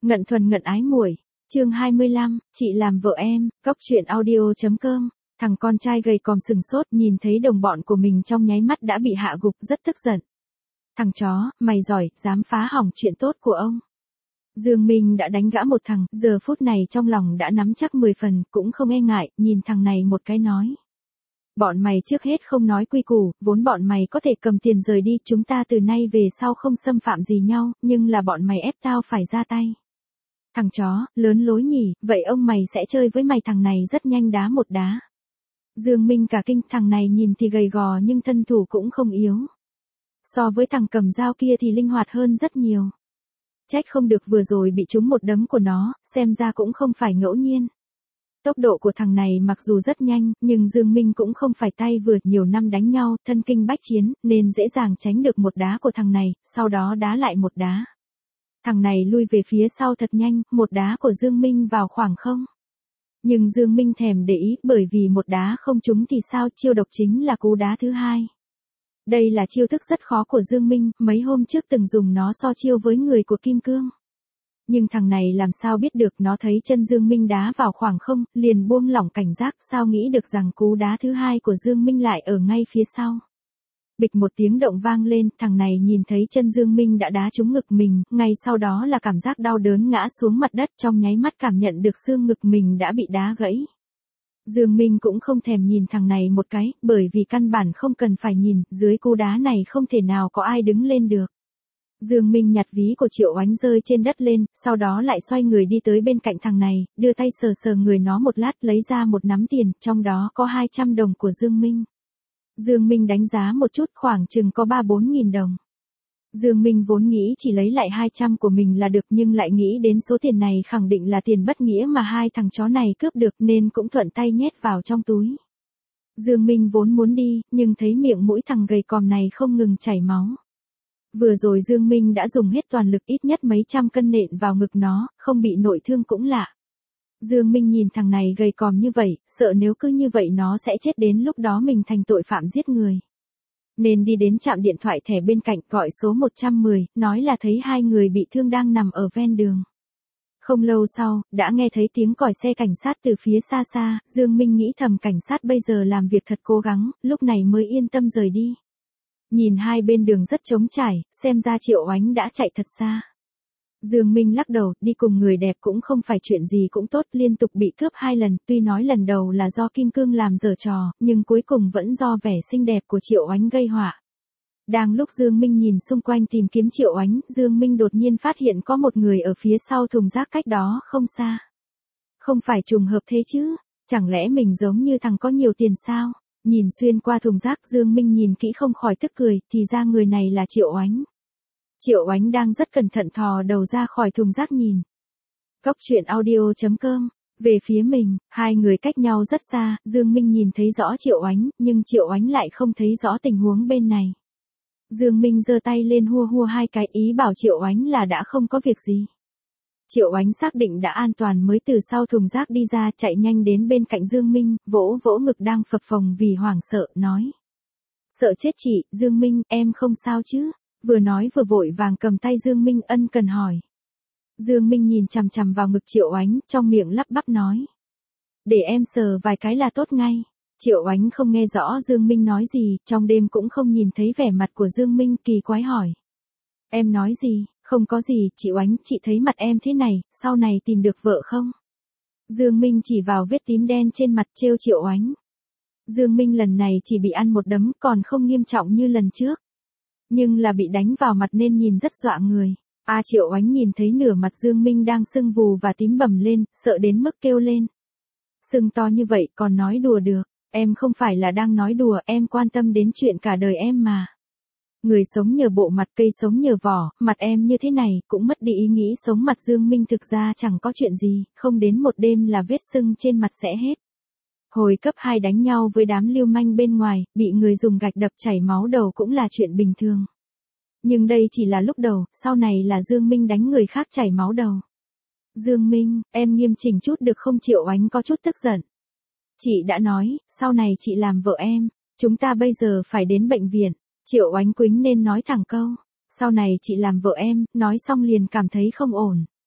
Ngận thuần ngận ái muội, chương 25, chị làm vợ em, cóc truyện audio.com. Thằng con trai gầy còm sừng sốt nhìn thấy đồng bọn của mình trong nháy mắt đã bị hạ gục, rất tức giận. Thằng chó, mày giỏi, dám phá hỏng chuyện tốt của ông. Dương Minh đã đánh gã một thằng, giờ phút này trong lòng đã nắm chắc 10 phần, cũng không e ngại, nhìn thằng này một cái nói. Bọn mày trước hết không nói quy củ, vốn bọn mày có thể cầm tiền rời đi, chúng ta từ nay về sau không xâm phạm gì nhau, nhưng là bọn mày ép tao phải ra tay. Thằng chó, lớn lối nhỉ, vậy ông mày sẽ chơi với mày, thằng này rất nhanh đá một đá. Dương Minh cả kinh, thằng này nhìn thì gầy gò nhưng thân thủ cũng không yếu. So với thằng cầm dao kia thì linh hoạt hơn rất nhiều. Trách không được vừa rồi bị trúng một đấm của nó, xem ra cũng không phải ngẫu nhiên. Tốc độ của thằng này mặc dù rất nhanh, nhưng Dương Minh cũng không phải tay vừa, nhiều năm đánh nhau, thân kinh bách chiến, nên dễ dàng tránh được một đá của thằng này, sau đó đá lại một đá. Thằng này lui về phía sau thật nhanh, một đá của Dương Minh vào khoảng không. Nhưng Dương Minh thèm để ý, bởi vì một đá không trúng thì sao, chiêu độc chính là cú đá thứ hai. Đây là chiêu thức rất khó của Dương Minh, mấy hôm trước từng dùng nó so chiêu với người của Kim Cương. Nhưng thằng này làm sao biết được, nó thấy chân Dương Minh đá vào khoảng không, liền buông lỏng cảnh giác, sao nghĩ được rằng cú đá thứ hai của Dương Minh lại ở ngay phía sau. Bịch một tiếng động vang lên, thằng này nhìn thấy chân Dương Minh đã đá trúng ngực mình, ngay sau đó là cảm giác đau đớn ngã xuống mặt đất, trong nháy mắt cảm nhận được xương ngực mình đã bị đá gãy. Dương Minh cũng không thèm nhìn thằng này một cái, bởi vì căn bản không cần phải nhìn, dưới cú đá này không thể nào có ai đứng lên được. Dương Minh nhặt ví của Triệu Oánh rơi trên đất lên, sau đó lại xoay người đi tới bên cạnh thằng này, đưa tay sờ sờ người nó một lát, lấy ra một nắm tiền, trong đó có 200 đồng của Dương Minh. Dương Minh đánh giá một chút, khoảng chừng có 3-4 nghìn đồng. Dương Minh vốn nghĩ chỉ lấy lại 200 của mình là được, nhưng lại nghĩ đến số tiền này khẳng định là tiền bất nghĩa mà hai thằng chó này cướp được, nên cũng thuận tay nhét vào trong túi. Dương Minh vốn muốn đi, nhưng thấy miệng mũi thằng gầy còm này không ngừng chảy máu. Vừa rồi Dương Minh đã dùng hết toàn lực, ít nhất mấy trăm cân nện vào ngực nó, không bị nội thương cũng lạ. Dương Minh nhìn thằng này gầy còm như vậy, sợ nếu cứ như vậy nó sẽ chết, đến lúc đó mình thành tội phạm giết người. Nên đi đến trạm điện thoại thẻ bên cạnh, gọi số 110, nói là thấy hai người bị thương đang nằm ở ven đường. Không lâu sau, đã nghe thấy tiếng còi xe cảnh sát từ phía xa xa, Dương Minh nghĩ thầm cảnh sát bây giờ làm việc thật cố gắng, lúc này mới yên tâm rời đi. Nhìn hai bên đường rất trống trải, xem ra Triệu Oánh đã chạy thật xa. Dương Minh lắc đầu, đi cùng người đẹp cũng không phải chuyện gì cũng tốt, liên tục bị cướp 2 lần, tuy nói lần đầu là do Kim Cương làm giở trò, nhưng cuối cùng vẫn do vẻ xinh đẹp của Triệu Oánh gây họa. Đang lúc Dương Minh nhìn xung quanh tìm kiếm Triệu Oánh, Dương Minh đột nhiên phát hiện có một người ở phía sau thùng rác cách đó không xa. Không phải trùng hợp thế chứ, chẳng lẽ mình giống như thằng có nhiều tiền sao? Nhìn xuyên qua thùng rác, Dương Minh nhìn kỹ không khỏi tức cười, thì ra người này là Triệu Oánh. Triệu Oánh đang rất cẩn thận thò đầu ra khỏi thùng rác nhìn. Cóc truyện audio.com. Về phía mình, hai người cách nhau rất xa, Dương Minh nhìn thấy rõ Triệu Oánh, nhưng Triệu Oánh lại không thấy rõ tình huống bên này. Dương Minh giơ tay lên hua hua hai cái, ý bảo Triệu Oánh là đã không có việc gì. Triệu Oánh xác định đã an toàn mới từ sau thùng rác đi ra, chạy nhanh đến bên cạnh Dương Minh, vỗ vỗ ngực đang phập phồng vì hoảng sợ, nói. Sợ chết chị, Dương Minh, em không sao chứ? Vừa nói vừa vội vàng cầm tay Dương Minh ân cần hỏi. Dương Minh nhìn chằm chằm vào ngực Triệu Oánh, trong miệng lắp bắp nói. Để em sờ vài cái là tốt ngay. Triệu Oánh không nghe rõ Dương Minh nói gì, trong đêm cũng không nhìn thấy vẻ mặt của Dương Minh, kỳ quái hỏi. Em nói gì? Không có gì, chị Oánh, chị thấy mặt em thế này, sau này tìm được vợ không? Dương Minh chỉ vào vết tím đen trên mặt trêu Triệu Oánh. Dương Minh lần này chỉ bị ăn một đấm, còn không nghiêm trọng như lần trước. Nhưng là bị đánh vào mặt nên nhìn rất dọa người. Triệu Oánh nhìn thấy nửa mặt Dương Minh đang sưng vù và tím bầm lên, sợ đến mức kêu lên. Sưng to như vậy còn nói đùa được, em không phải là đang nói đùa, em quan tâm đến chuyện cả đời em mà. Người sống nhờ bộ mặt, cây sống nhờ vỏ, mặt em như thế này, cũng mất đi ý nghĩ sống. Mặt Dương Minh thực ra chẳng có chuyện gì, không đến một đêm là vết sưng trên mặt sẽ hết. Hồi cấp 2 đánh nhau với đám lưu manh bên ngoài, bị người dùng gạch đập chảy máu đầu cũng là chuyện bình thường. Nhưng đây chỉ là lúc đầu, sau này là Dương Minh đánh người khác chảy máu đầu. Dương Minh, em nghiêm chỉnh chút được không? Triệu Oánh có chút tức giận. Chị đã nói, sau này chị làm vợ em, chúng ta bây giờ phải đến bệnh viện. Triệu Oánh quýnh nên nói thẳng câu. Sau này chị làm vợ em, nói xong liền cảm thấy không ổn.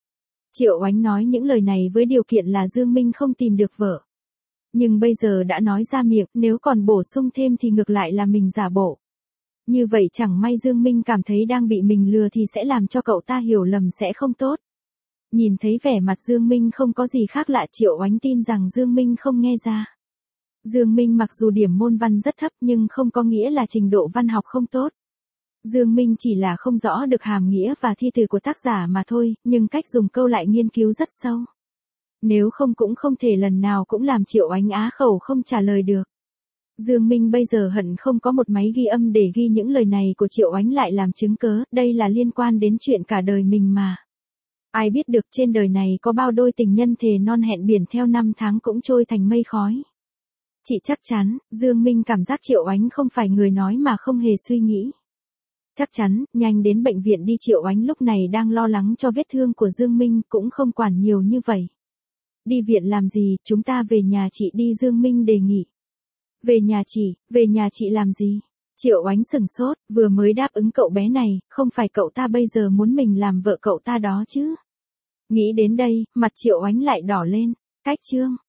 Triệu Oánh nói những lời này với điều kiện là Dương Minh không tìm được vợ. Nhưng bây giờ đã nói ra miệng, nếu còn bổ sung thêm thì ngược lại là mình giả bộ. Như vậy chẳng may Dương Minh cảm thấy đang bị mình lừa thì sẽ làm cho cậu ta hiểu lầm sẽ không tốt. Nhìn thấy vẻ mặt Dương Minh không có gì khác lạ, Triệu Oánh tin rằng Dương Minh không nghe ra. Dương Minh mặc dù điểm môn văn rất thấp nhưng không có nghĩa là trình độ văn học không tốt. Dương Minh chỉ là không rõ được hàm nghĩa và thi từ của tác giả mà thôi, nhưng cách dùng câu lại nghiên cứu rất sâu. Nếu không cũng không thể lần nào cũng làm Triệu Oánh á khẩu không trả lời được. Dương Minh bây giờ hận không có một máy ghi âm để ghi những lời này của Triệu Oánh lại làm chứng cớ, đây là liên quan đến chuyện cả đời mình mà. Ai biết được trên đời này có bao đôi tình nhân thề non hẹn biển theo năm tháng cũng trôi thành mây khói. Chị chắc chắn, Dương Minh cảm giác Triệu Oánh không phải người nói mà không hề suy nghĩ. Chắc chắn, nhanh đến bệnh viện đi. Triệu Oánh lúc này đang lo lắng cho vết thương của Dương Minh, cũng không quản nhiều như vậy. Đi viện làm gì, chúng ta về nhà chị đi, Dương Minh đề nghị. Về nhà chị làm gì? Triệu Oánh sừng sốt, vừa mới đáp ứng cậu bé này, không phải cậu ta bây giờ muốn mình làm vợ cậu ta đó chứ. Nghĩ đến đây, mặt Triệu Oánh lại đỏ lên. Cách chương